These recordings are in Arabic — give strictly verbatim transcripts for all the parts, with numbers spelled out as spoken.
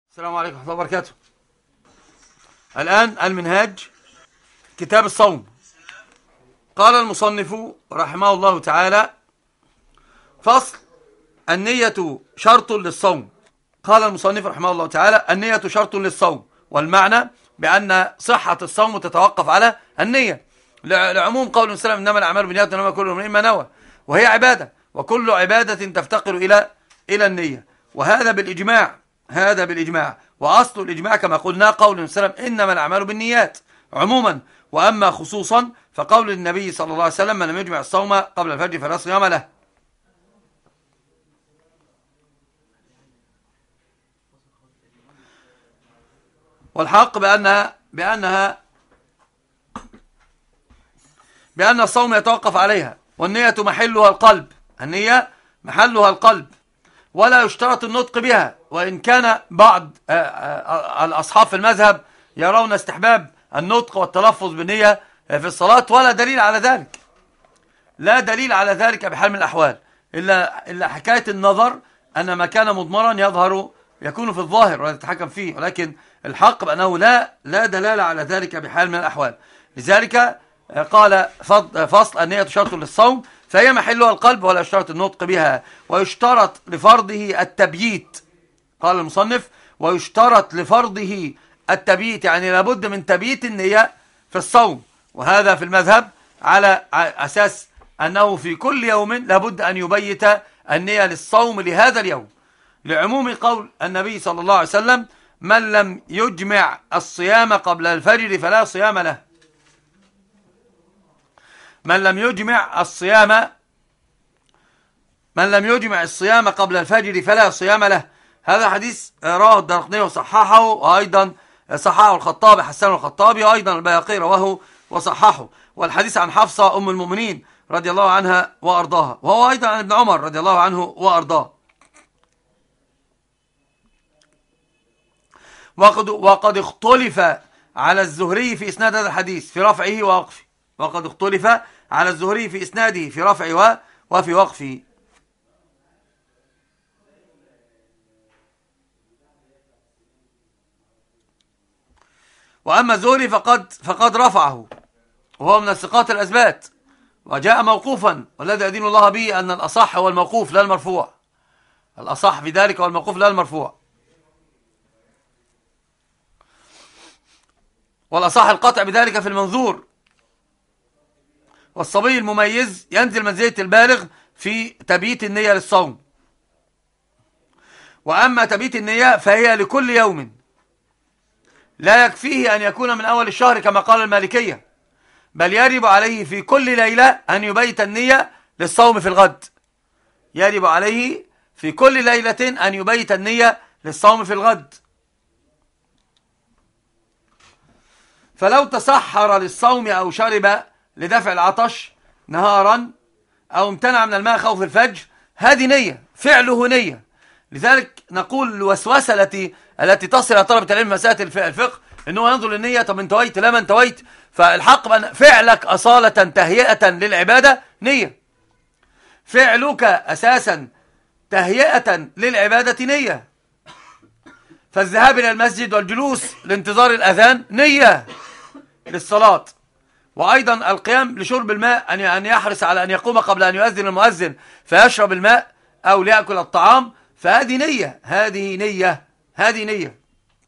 السلام عليكم ورحمة الله وبركاته. الآن المنهاج كتاب الصوم. قال المصنف رحمه الله تعالى: فصل: النية شرط للصوم. قال المصنف رحمه الله تعالى: النية شرط للصوم، والمعنى بأن صحة الصوم تتوقف على النية، لعموم قول السلام: إنما الأعمال بالنيات وإنما كل امرئ ما نوى، وهي عبادة، وكل عبادة تفتقر إلى إلى النية، وهذا بالإجماع. هذا بالإجماع، وأصل الإجماع كما قلنا قول السلام: إنما الأعمال بالنيات عموما، وأما خصوصا فقول النبي صلى الله عليه وسلم: من لم يجمع الصوم قبل الفجر فلا صيام له. والحق بأنها بأنها بأن الصوم يتوقف عليها، والنية محلها القلب. النية محلها القلب، ولا يشترط النطق بها، وإن كان بعض الأصحاب في المذهب يرون استحباب النطق والتلفظ بالنية في الصلاة، ولا دليل على ذلك، لا دليل على ذلك بحال من الأحوال، إلا, إلا حكاية النظر أن ما كان مضمرا يظهر يكون في الظاهر ولا يتحكم فيه، ولكن الحق بأنه لا لا دلالة على ذلك بحال من الأحوال. لذلك قال: فصل: النية شرط للصوم، فهي محلها القلب ولا يشترط النطق بها، ويشترط لفرضه التبييت. قال المصنف: ويشترط لفرضه التبييت، يعني لابد من تبييت النية في الصوم، وهذا في المذهب على أساس أنه في كل يوم لابد أن يبيت النية للصوم لهذا اليوم، لعموم قول النبي صلى الله عليه وسلم: من لم يجمع الصيام قبل الفجر فلا صيام له. من لم يجمع الصيام من لم يجمع الصيام قبل الفجر فلا صيام له. هذا حديث رواه الدارقطني وصححه، وأيضا صححه الخطابي، حسنه الخطابي، وأيضا البيهقي رواه وصححه. والحديث عن حفصة أم المؤمنين رضي الله عنها وأرضاها، وهو أيضا عن ابن عمر رضي الله عنه وأرضاه. وقد, وقد اختلف على الزهري في إسناد هذا الحديث في رفعه ووقفه. وقد اختلف على الزهري في إسناده في رفعه وفي وقفه. وأما الزهري فقد, فقد رفعه، وهو من الثقات الأثبات، وجاء موقوفا، والذي أدين الله به أن الأصح هو الموقوف لا المرفوع. الأصح في ذلك هو الموقوف لا المرفوع، والأصح القطع بذلك في المنظور. والصبي المميز ينزل منزلة البالغ في تبييت النية للصوم. وأما تبييت النية فهي لكل يوم، لا يكفيه أن يكون من أول الشهر كما قال المالكية، بل يجب عليه في كل ليلة أن يبيت النية للصوم في الغد. يجب عليه في كل ليلة أن يبيت النية للصوم في الغد. فلو تسحر للصوم أو شرب لدفع العطش نهارا، أو امتنع من الماء خوف الفجر، هذه نية، فعله نية. لذلك نقول الوسوسة التي التي تصل إلى طلبة العلم مسألة الفقه، أنه ينظر للنية: طب انتويت لا ما انتويت. فالحق بأن فعلك أصالة تهيئة للعبادة نية، فعلك أساسا تهيئة للعبادة نية. فالذهاب إلى المسجد والجلوس لانتظار الأذان نية للصلاة، وأيضا القيام لشرب الماء، أن يحرص على أن يقوم قبل أن يؤذن المؤذن فيشرب الماء أو ليأكل الطعام، فهذه نية، هذه نية، هذه نية.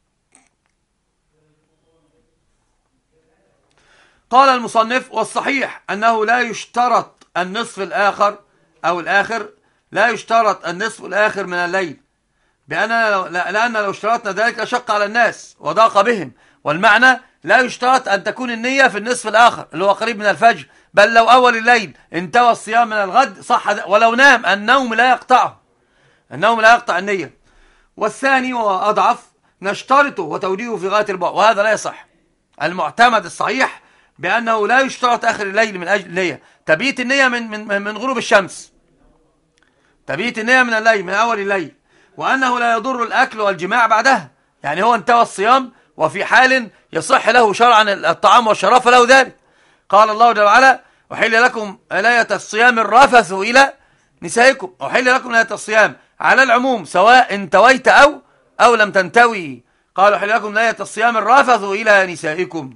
قال المصنف: والصحيح أنه لا يشترط النصف الآخر أو الآخر، لا يشترط النصف الآخر من الليل، بأننا لأن لو اشترطنا ذلك لشق على الناس وضاق بهم. والمعنى: لا يشترط أن تكون النية في النصف الآخر اللي هو قريب من الفجر، بل لو أول الليل انتوى الصيام من الغد صح، ولو نام النوم لا يقطعه، النوم لا يقطع النية. والثاني وهو أضعف نشترطه وتوجيهه في غاية البعد، وهذا لا يصح. المعتمد الصحيح بأنه لا يشترط آخر الليل من أجل النية، تبييت النية من, من, من غروب الشمس، تبييت النية من الليل، من أول الليل. وأنه لا يضر الأكل والجماع بعدها، يعني هو انتوى الصيام وفي حال يصح له شرعا الطعام والشراب فله ذلك. قال الله جل وعلا: أحل لكم ليلة الصيام الرفث إلى نسائكم. أحل لكم ليلة الصيام على العموم، سواء انتويت أو أو لم تنتوي قالوا حل لكم ليلة الصيام الرفث إلى نسائكم.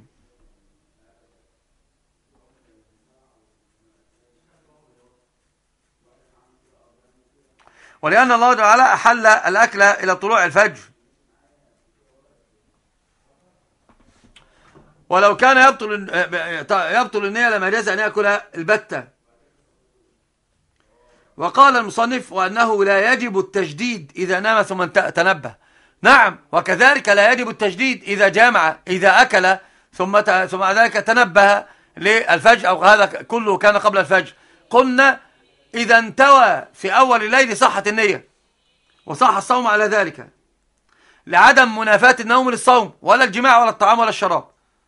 ولأن الله تعالى أحل الأكل إلى طلوع الفجر، ولو كان يبطل يبطل النية لما جاز أن يأكل البتة. وقال المصنف وأنه لا يجب التجديد إذا نام ثم تنبه. نعم، وكذلك لا يجب التجديد إذا جامع، إذا أكل ثم ثم ذلك تنبه للفجر، أو هذا كله كان قبل الفجر. قلنا إذا انتوى في أول الليل صحت النية وصح الصوم على ذلك، لعدم منافاة النوم للصوم ولا الجماع ولا الطعام ولا الشراب.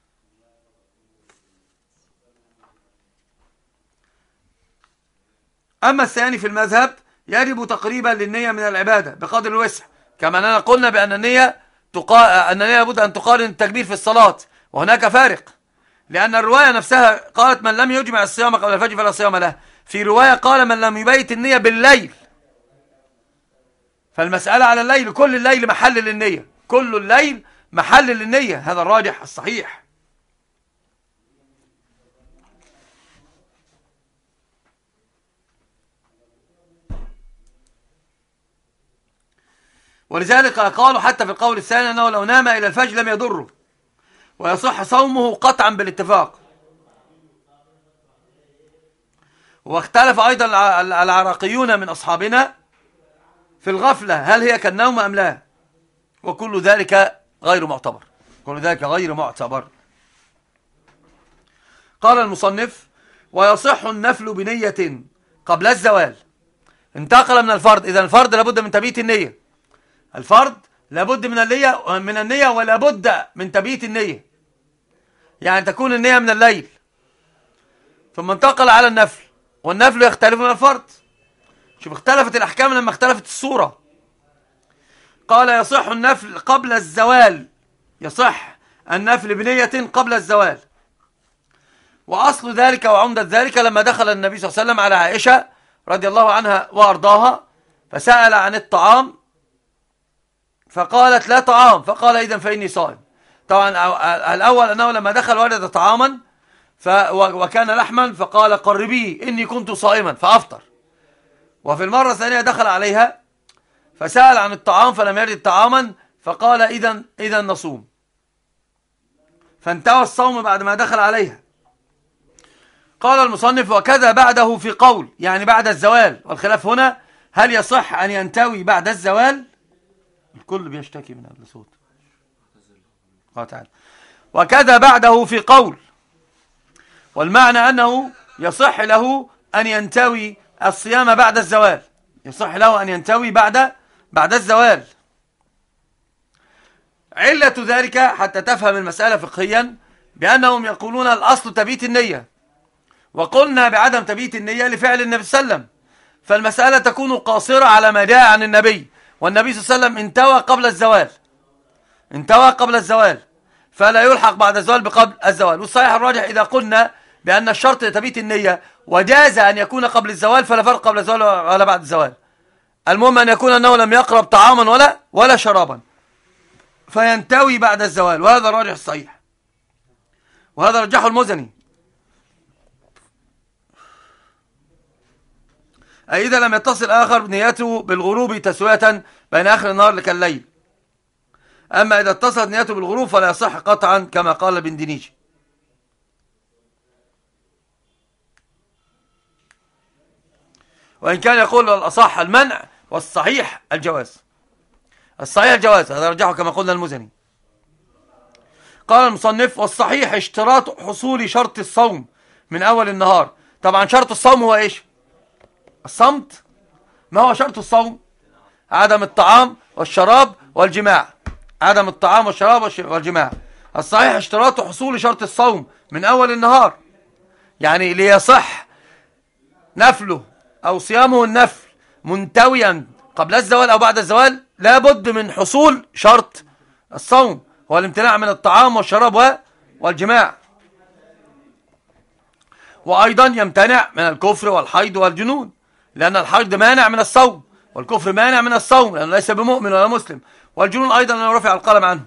أما الثاني في المذهب يجب تقريبا للنية من العبادة بقدر الوسع، كما أننا قلنا بأن النية تقا... أن النية لابد أن تقارن التكبير في الصلاة، وهناك فارق، لأن الرواية نفسها قالت من لم يجمع الصيام قبل الفجر فلا صيام له، في رواية قال من لم يبيت النية بالليل. فالمسألة على الليل، كل الليل محل للنية، كل الليل محل للنية، هذا الراجح الصحيح. ولذلك قالوا حتى في القول الثاني أنه لو نام إلى الفجر لم يضره ويصح صومه قطعا بالاتفاق. واختلف أيضا العراقيون من أصحابنا في الغفلة هل هي كالنوم أم لا، وكل ذلك غير معتبر، كل ذلك غير معتبر. قال المصنف ويصح النفل بنية قبل الزوال. انتقل من الفرض، إذا الفرض لابد من تبييت النية، الفرض لابد من النية من النية ولا بد من تبييت النية، يعني تكون النية من الليل، ثم انتقل على النفل، والنفل يختلف من الفرض. شوف اختلفت الأحكام لما اختلفت الصورة. قال يصح النفل قبل الزوال، يصح النفل بنية قبل الزوال. وأصل ذلك وعمدة ذلك لما دخل النبي صلى الله عليه وسلم على عائشة رضي الله عنها وأرضاها فسأل عن الطعام فقالت لا طعام، فقال إذن فإني صائم. طبعا الأول أنه لما دخل وجد طعاما ف وكان لحما فقال قربيه إني كنت صائما فأفطر. وفي المرة الثانية دخل عليها فسأل عن الطعام فلم يجد طعاما فقال إذن إذن نصوم، فانتهى الصوم بعد ما دخل عليها. قال المصنف وكذا بعده في قول، يعني بعد الزوال، والخلاف هنا هل يصح أن ينتوي بعد الزوال؟ الكل بيشتكي من هذا الصوت. قال تعالى وكذا بعده في قول، والمعنى أنه يصح له أن ينتوي الصيام بعد الزوال، يصح له أن ينتوي بعد بعد الزوال. علة ذلك حتى تفهم المسألة فقهيا بأنهم يقولون الأصل تبييت النية، وقلنا بعدم تبييت النية لفعل النبي صلى الله عليه وسلم، فالمسألة تكون قاصرة على ما جاء عن النبي، والنبي صلى الله عليه وسلم انتوى قبل الزوال، انتوى قبل الزوال، فلا يلحق بعد الزوال بقبل الزوال. والصحيح الراجح إذا قلنا بأن الشرط تبييت النية وجاز أن يكون قبل الزوال فلا فرق قبل الزوال ولا بعد الزوال، المهم أن يكون أنه لم يقرب طعاما ولا ولا شرابا فينتوي بعد الزوال، وهذا الراجح الصحيح، وهذا رجحه المزني. أي إذا لم يتصل آخر نيته بالغروب تسوية بين آخر النهار لك الليل. أما إذا اتصلت نيته بالغروب فلا يصح قطعا كما قال ابن دينيجي. وإن كان يقول الأصح المنع والصحيح الجواز، الصحيح الجواز، هذا رجحه كما قلنا المزني. قال المصنف والصحيح اشتراط حصول شرط الصوم من أول النهار. طبعا شرط الصوم هو إيش؟ الصمت. ما هو شرط الصوم؟ عدم الطعام والشراب والجماع، عدم الطعام والشراب والجماع. الصحيح اشتراط حصول شرط الصوم من أول النهار، يعني ليصح نفله أو صيامه النفل منتويا قبل الزوال أو بعد الزوال لابد من حصول شرط الصوم، هو الامتناع من الطعام والشراب والجماع. وأيضا يمتنع من الكفر والحيض والجنون، لأن الحيض مانع من الصوم والكفر مانع من الصوم لأنه ليس بمؤمن ولا مسلم، والجنون أيضا أنه رفع القلم عنه.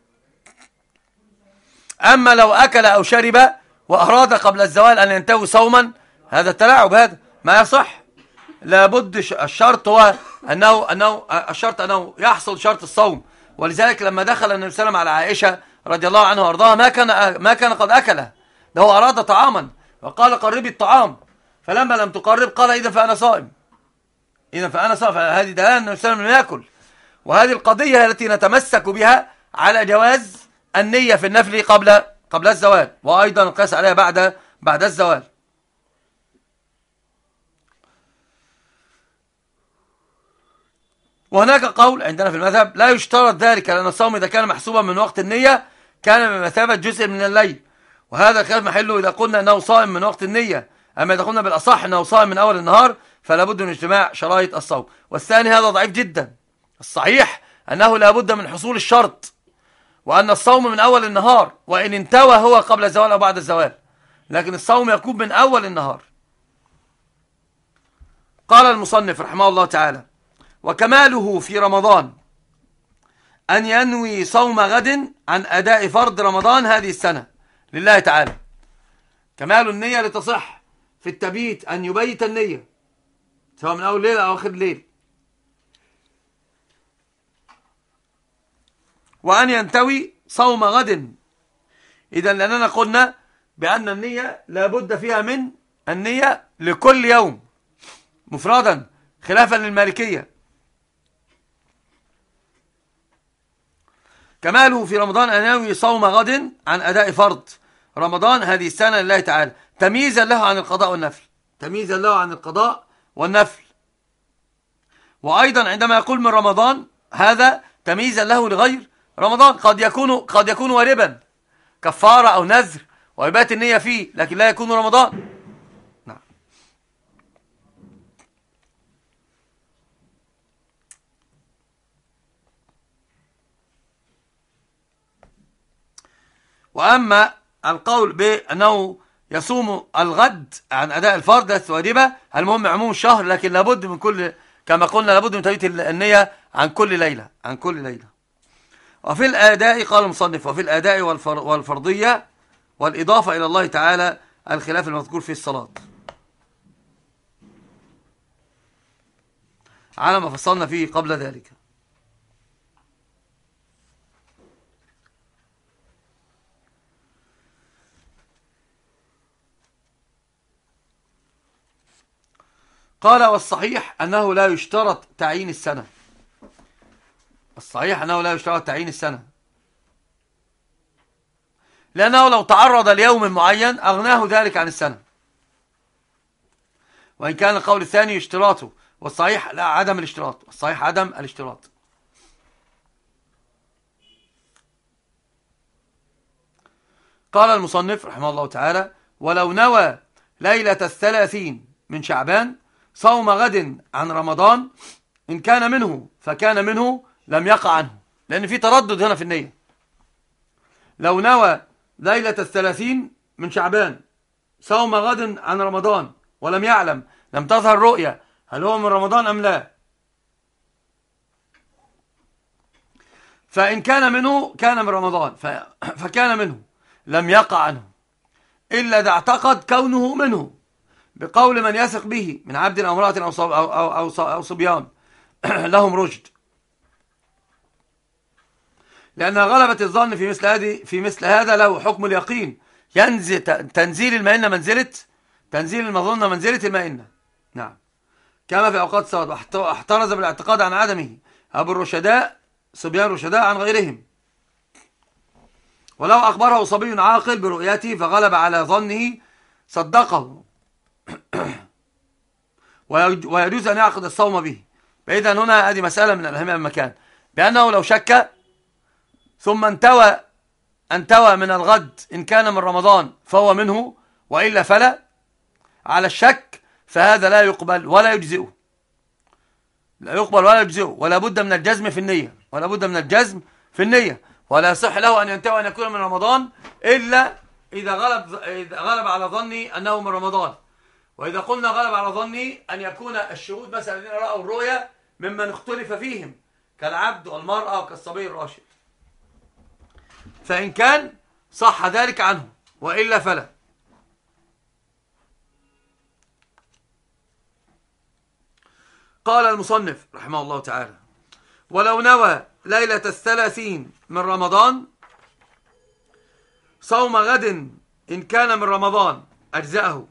أما لو أكل أو شرب وأراد قبل الزوال أن ينتهي صوما، هذا التلاعب، هذا ما يصح. لابد الشرط هو أنه, أنه الشرط أنه يحصل شرط الصوم. ولذلك لما دخل النبي صلى الله عليه وسلم على عائشة رضي الله عنها وارضاها ما كان ما كان قد أكله، ده هو أراد طعاما وقال قربي الطعام، فلما لم تقرب قال إذا فأنا صائم، إذا فأنا صائم. هذه دلالة أن النبي صلى الله عليه وسلم يأكل. وهذه القضية التي نتمسك بها على جواز النية في النفل قبل قبل الزوال، وأيضا القياس عليها بعد بعد الزوال. وهناك قول عندنا في المذهب لا يشترط ذلك، لأن الصوم إذا كان محسوبا من وقت النية كان بمثابة جزء من الليل، وهذا خلاف محله إذا قلنا أنه صائم من وقت النية. أما إذا قلنا بالأصح أنه صائم من أول النهار فلا بد من اجتماع شرائط الصوم. والثاني هذا ضعيف جدا. الصحيح أنه لا بد من حصول الشرط، وأن الصوم من أول النهار، وإن انتوى هو قبل الزوال أو بعد الزوال، لكن الصوم يكون من أول النهار. قال المصنف رحمه الله تعالى: وكماله في رمضان أن ينوي صوم غد عن أداء فرض رمضان هذه السنة لله تعالى. كمال النية لتصح في التبيت أن يبيت النية سواء من أول ليل أو آخر ليل، وأن ينتوي صوم غد. إذا لأننا قلنا بأن النية لابد فيها من النية لكل يوم مفردا خلافا للمالكية. كماله في رمضان أن ينوي صوم غد عن أداء فرض رمضان هذه السنة لله تعالى، تمييزا له عن القضاء والنفل، تمييزا له عن القضاء والنفل. وأيضا عندما يقول من رمضان هذا تمييزا له لغير رمضان، قد يكون قد يكون واربا كفارة أو نذر ويبات النية فيه، لكن لا يكون رمضان. نعم. وأما القول بأنه يصوم الغد عن أداء الفرض ليست واجبة، المهم عموم الشهر، لكن لابد من كل، كما قلنا لابد من تبيت النية عن كل ليلة عن كل ليلة. وفي الأداء قال المصنف: وفي الأداء والفرضية والإضافة إلى الله تعالى الخلاف المذكور في الصلاة على ما فصلنا فيه قبل ذلك. قال: والصحيح أنه لا يشترط تعيين السنة. الصحيح أنه لا يشترط تعيين السنة، لأنه لو تعرض ليوم معين أغناه ذلك عن السنة، وإن كان القول الثاني اشتراطه، والصحيح لا، عدم الاشتراط، الصحيح عدم الاشتراط. قال المصنف رحمه الله تعالى: ولو نوى ليلة الثلاثين من شعبان صوم غد عن رمضان إن كان منه فكان منه لم يقع عنه، لأن في تردد هنا في النية. لو نوى ليلة الثلاثين من شعبان صوم غد عن رمضان ولم يعلم، لم تظهر رؤية هل هو من رمضان أم لا، فإن كان منه كان من رمضان فكان منه لم يقع عنه، إلا إذا اعتقد كونه منه بقول من يثق به من عبد أو امرأة أو, أو, أو, أو صبيان لهم رشد، لأن غلبة الظن في مثل هذه في مثل هذا له حكم اليقين، ينزل تنزيل المئنة منزلة تنزيل المظنة منزلة المئنة. نعم، كما في أوقات الصلاة. واحترز بالاعتقاد عن عدمه أبو الرشداء صبيان رشداء عن غيرهم. ولو أخبره صبي عاقل برؤيته فغلب على ظنه صدقه ويجوز أن يعقد الصوم به. فإذا هنا هذه مسألة من الأهمية المكان، بأنه لو شك ثم انتوى انتوى من الغد إن كان من رمضان فهو منه، وإلا فلا، على الشك فهذا لا يقبل ولا يجزئه، لا يقبل ولا يجزئه، ولا بد من الجزم في النية، ولا بد من الجزم في النية، ولا يصح له أن ينتوي أن يكون من رمضان إلا إذا غلب إذا غلب على ظني أنه من رمضان. وإذا قلنا غلب على ظني أن يكون الشهود مثلا الذين رأوا الرؤيا ممن اختلف فيهم كالعبد والمرأة وكالصبي الراشد. فإن كان صح ذلك عنه، وإلا فلا. قال المصنف رحمه الله تعالى: ولو نوى ليلة الثلاثين من رمضان صوم غد إن كان من رمضان أجزأه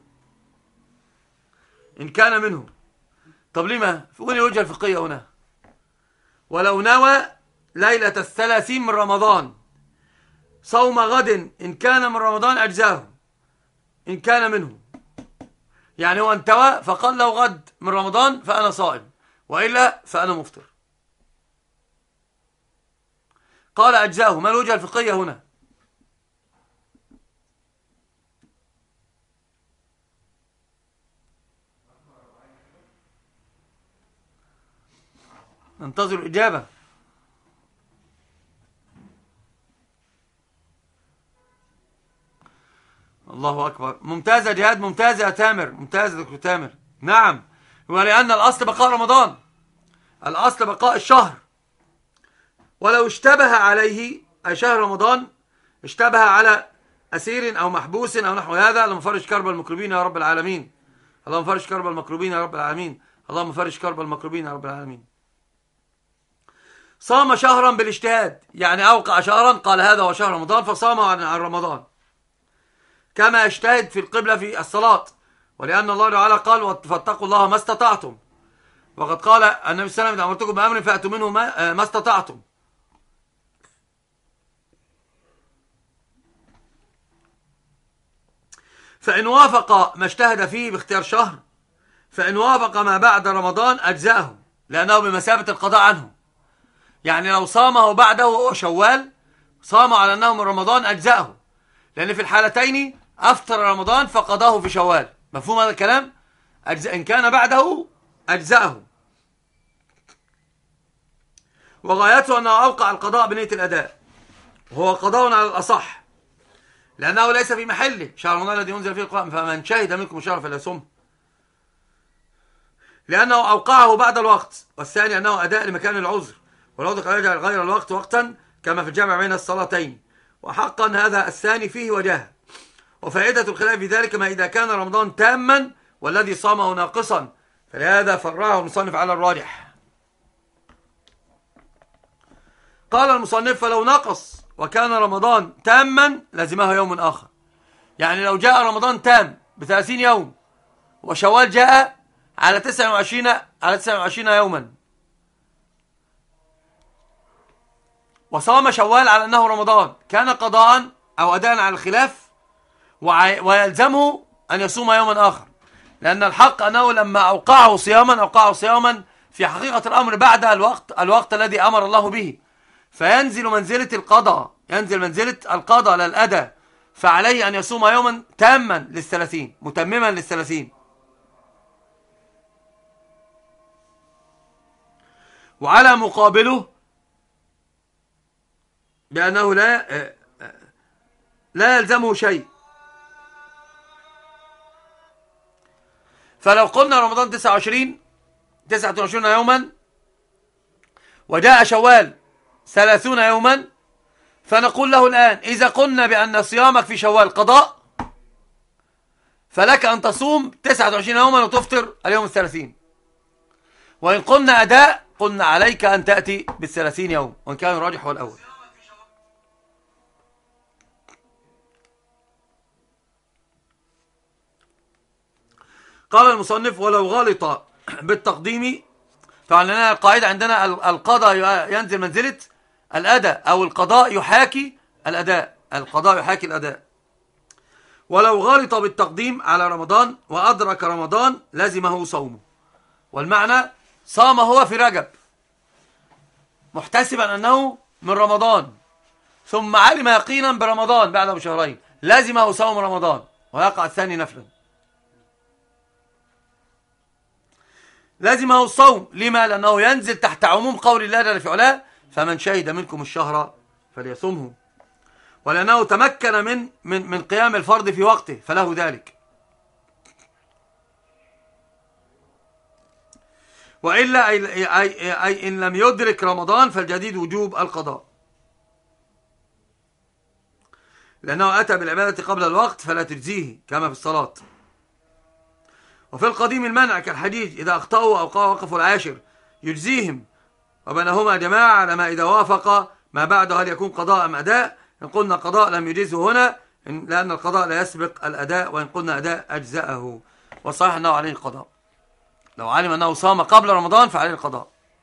إن كان منه. طب لما؟ وين الوجهة الفقهية هنا؟ ولو نوى ليلة الثلاثين من رمضان صوم غد إن كان من رمضان أجزاه إن كان منه. يعني هو انتوى فقال له غد من رمضان فأنا صائم، وإلا فأنا مفطر. قال أجزاه. ما الوجهة الفقهية هنا؟ ننتظر الإجابة. الله أكبر. ممتازة جهاد، ممتازة يا تامر، ممتازة دكتور تامر. نعم، ولأن الأصل بقاء رمضان، الأصل بقاء الشهر. ولو اشتبه عليه أي شهر رمضان اشتبه على أسير أو محبوس أو نحو هذا، اللهم فرج كرب المكروبين يا رب العالمين، اللهم فرج كرب المكروبين يا رب العالمين، اللهم فرج كرب المكروبين يا رب العالمين. صام شهرا بالاجتهاد، يعني أوقع شهرا قال هذا هو شهر رمضان فصام عن رمضان، كما يجتهد في القبلة في الصلاة، ولأن الله تعالى قال فاتقوا الله ما استطعتم، وقد قال النبي صلى الله عليه وسلم: أمرتكم بأمر فأتوا منه ما, ما استطعتم. فإن وافق ما اجتهد فيه باختيار شهر، فإن وافق ما بعد رمضان أجزأه، لأنه بمثابة القضاء عنه. يعني لو صامه بعده وهو شوال صام على أنه من رمضان أجزأه، لأن في الحالتين أفطر رمضان فقضاه في شوال. مفهوم هذا الكلام؟ أجزأ. إن كان بعده أجزأه، وغايته أنه أوقع القضاء بنية الأداء، وهو قضاء على الأصح، لأنه ليس في محله شهر رمضان الذي أنزل فيه القرآن، فمن شهد منكم الشهر فليصمه، لأنه أوقعه بعد الوقت. والثاني أنه أداء لمكان العذر، والعذر قد يجعل غير الوقت وقتا كما في الجمع بين الصلاتين، وحقا هذا الثاني فيه وجاهه. وفائدة الخلاف في ذلك ما إذا كان رمضان تاما والذي صامه ناقصا، فلهذا فرعه المصنف على الراجح. قال المصنف: فلو نقص وكان رمضان تاما لزمه يوم آخر. يعني لو جاء رمضان تام بثلاثين يوم وشوال جاء على تسعة وعشرين على تسعة وعشرين يوما، وصام شوال على أنه رمضان، كان قضاء أو أداء على الخلاف، ويلزمه أن يصوم يوما آخر، لأن الحق أنه لما أوقعه صياما أوقعه صياما في حقيقة الأمر بعد الوقت الوقت الذي أمر الله به، فينزل منزلة القضاء، ينزل منزلة القضاء للأداء، فعليه أن يصوم يوما تاما للثلاثين، متمما للثلاثين. وعلى مقابله بأنه لا لا يلزمه شيء. فلو قلنا رمضان تسعة وعشرين تسعة وعشرين يوما وجاء شوال ثلاثون يوما، فنقول له الآن: إذا قلنا بأن صيامك في شوال قضاء، فلك أن تصوم تسعة وعشرين يوما وتفطر اليوم الثلاثين. وإن قلنا أداء، قلنا عليك أن تأتي بالثلاثين يوم، وإن كان الراجح هو الأول. قال المصنف: ولو غلط بالتقديم، طبعا لنا القاعدة عندنا القضاء ينزل منزلة الأداء، أو القضاء يحاكي الأداء، القضاء يحاكي الأداء. ولو غلط بالتقديم على رمضان وأدرك رمضان لزمه صومه. والمعنى: صام هو في رجب محتسبا أنه من رمضان، ثم علم يقينا برمضان بعده بشهرين، لزمه صوم رمضان، ويقع الثاني نفلا. لازمه الصوم. لما؟ لأنه ينزل تحت عموم قول الله جل في علاه: فمن شهد منكم الشهر فليصمه، ولأنه تمكن من من من قيام الفرض في وقته فله ذلك. وإلا أي, أي, أي إن لم يدرك رمضان فالجديد وجوب القضاء، لأنه أتى بالعبادة قبل الوقت فلا تجزيه كما في الصلاة. وفي القديم المنع كالحديث إذا أخطأوا أو وقفوا العاشر يجزيهم، وبينهما جماعة على ما إذا وافق ما بعده هل يكون قضاء أم أداء. إن قلنا قضاء لم يجزه هنا لأن القضاء لا يسبق الأداء، وإن قلنا أداء أجزأه، والصحيح أنه عليه القضاء. لو علم أنه صام قبل رمضان فعليه القضاء.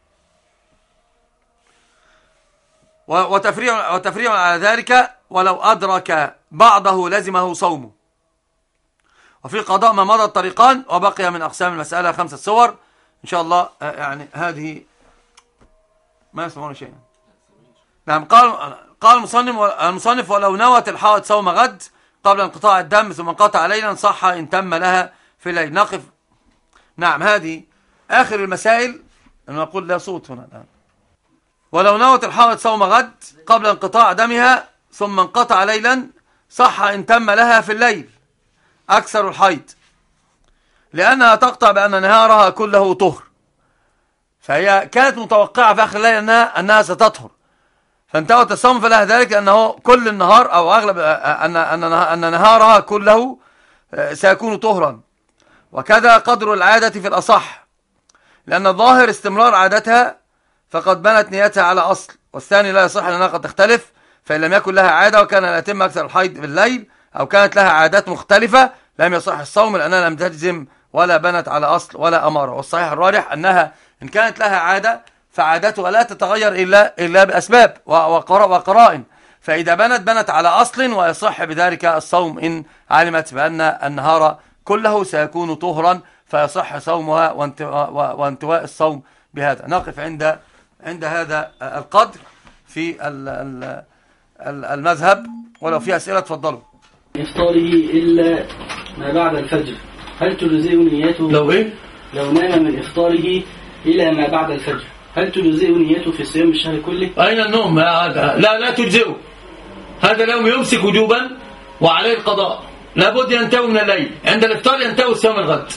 وتفريع, وتفريع على ذلك ولو أدرك بعضه لزمه صومه. وفي قضاء ما مضى الطريقان، وبقي من أقسام المسألة خمسة صور إن شاء الله. يعني هذه ما يسمعون شيئا. نعم. قال قال المصنف المصنف ولو نوت الحائض صوم غد قبل انقطاع الدم ثم انقطع ليلا صح إن تم لها في الليل. نقف. نعم. هذه آخر المسائل. أنا أقول لا صوت هنا الآن. ولو نوت الحائض صوم غد قبل انقطاع دمها ثم انقطع ليلا صح إن تم لها في الليل أكثر الحيض، لأنها تقطع بأن نهارها كله طهر، فهي كانت متوقعة في آخر الليل أنها, أنها ستطهر، فانتهت الصوم فلها ذلك أنه كل النهار أو أغلب أن, أن, أن نهارها كله سيكون طهرا. وكذا قدر العادة في الأصح، لأن الظاهر استمرار عادتها فقد بنت نيتها على أصل، والثاني لا يصح لأنها قد تختلف، فإن لم يكن لها عادة وكان لا يتم أكثر الحيض بالليل أو كانت لها عادات مختلفة لم يصح الصوم، لأنها لم تجزم ولا بنت على أصل ولا أمارة. والصحيح الراجح أنها إن كانت لها عادة فعادتها لا تتغير إلا, إلا بأسباب وقرائن، فإذا بنت بنت على أصل ويصح بذلك الصوم إن علمت بأن النهار كله سيكون طهرا فيصح صومها وانتواء الصوم بهذا. نقف عند عند هذا القدر في المذهب، ولو في أسئلة تفضلوا. إفطاره إلا ما بعد الفجر هل تجزئ نيته؟ لو إيه؟ لو نام من إفطاره إلى ما بعد الفجر هل تجزئ نيته في صيام الشهر كله؟ أين النوم؟ لا لا تجزئه. هذا اليوم يمسك وجوبا وعليه القضاء، لابد ينتهي من الليل، عند الإفطار ينتهي صيام الغد.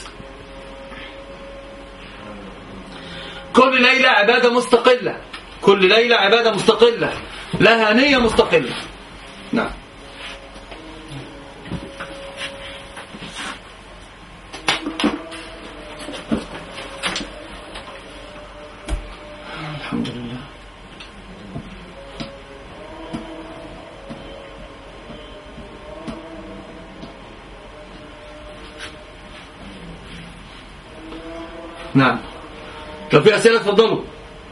كل ليلة عبادة مستقلة، كل ليلة عبادة مستقلة لها نية مستقلة. نعم. الحمد لله. نعم. لو في أسئلة تفضلوا.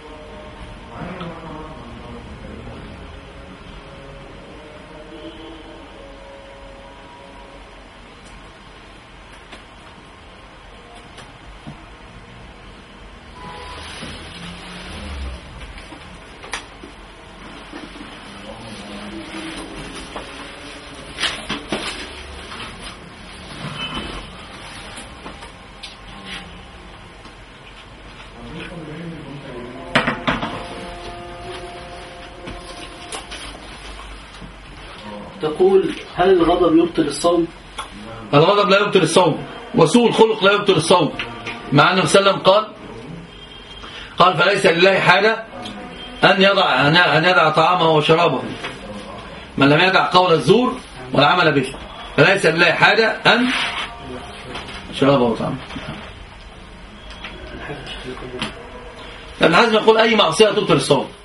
تقول هل الغضب يبطل الصوم؟ الغضب لا يبطل الصوم، وسوء الخلق لا يبطل الصوم، مع أنه صلى الله عليه وسلم قال قال فليس لله حاجة أن يضع أن يدع طعامه وشرابه من لم يدع قول الزور والعمل به، فليس لله حاجة أن شرابه وطعامه. ابن حزم يقول أي معصية تبطل الصوم.